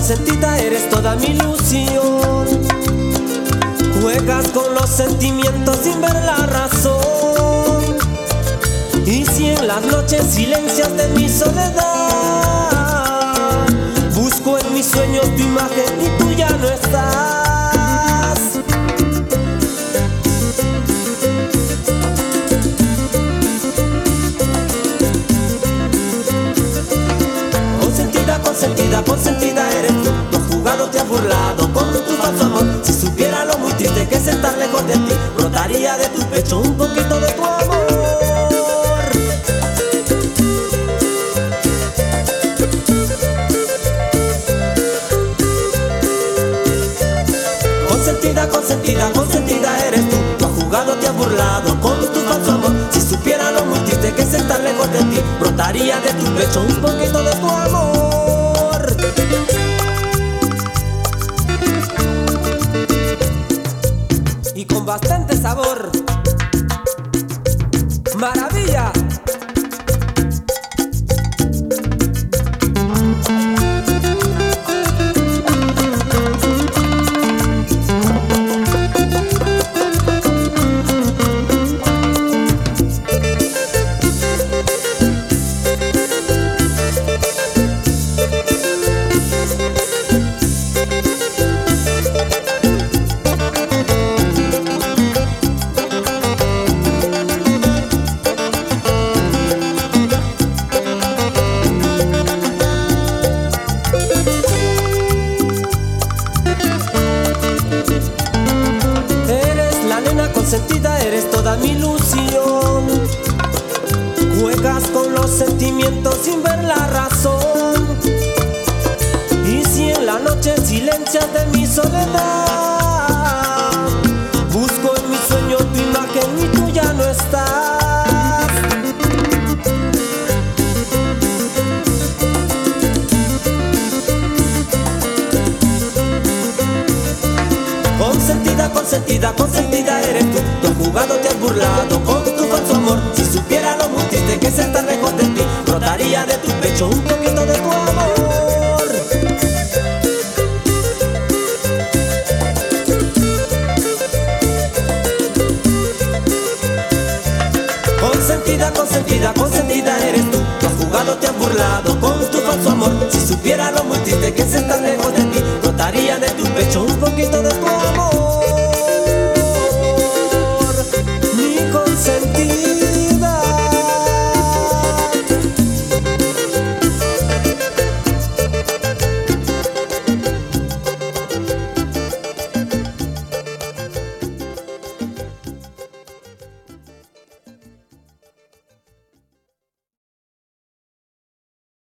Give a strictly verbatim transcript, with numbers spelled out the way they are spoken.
consentida, eres toda mi ilusión. Juegas con los sentimientos sin ver la razón. Y si en las noches silencias de mi soledad, busco en mis sueños tu imagen y tú ya no estás. Consentida, consentida, consentida eres tú. Tú has jugado, te has burlado con tu falso amor. Si supiera lo muy triste que es estar lejos de ti, brotaría de tu pecho un poquito de tu amor. Consentida, consentida, consentida eres tú. Tú has jugado, te has burlado con tu falso amor. Si supiera lo muy triste que es estar lejos de ti, brotaría de tu pecho un poquito de tu amor. Y con bastante sabor. ¡Maravilla! Consentida, eres toda mi ilusión. Juegas con los sentimientos sin ver la razón. Y si en la noche silencias de mi soledad, busco en mi sueño tu imagen y tú ya no estás. Consentida, consentida, consentida eres tú. Tú has jugado, te has burlado con tu falso amor. Si supiera lo muy triste que es estar lejos de ti, brotaría de tu pecho un poquito de tu amor. Consentida, consentida, consentida eres tú. Tú has jugado, te has burlado con tu falso amor. Si supiera lo muy triste que es estar lejos de ti, brotaría de tu pecho un poquito de tu amor.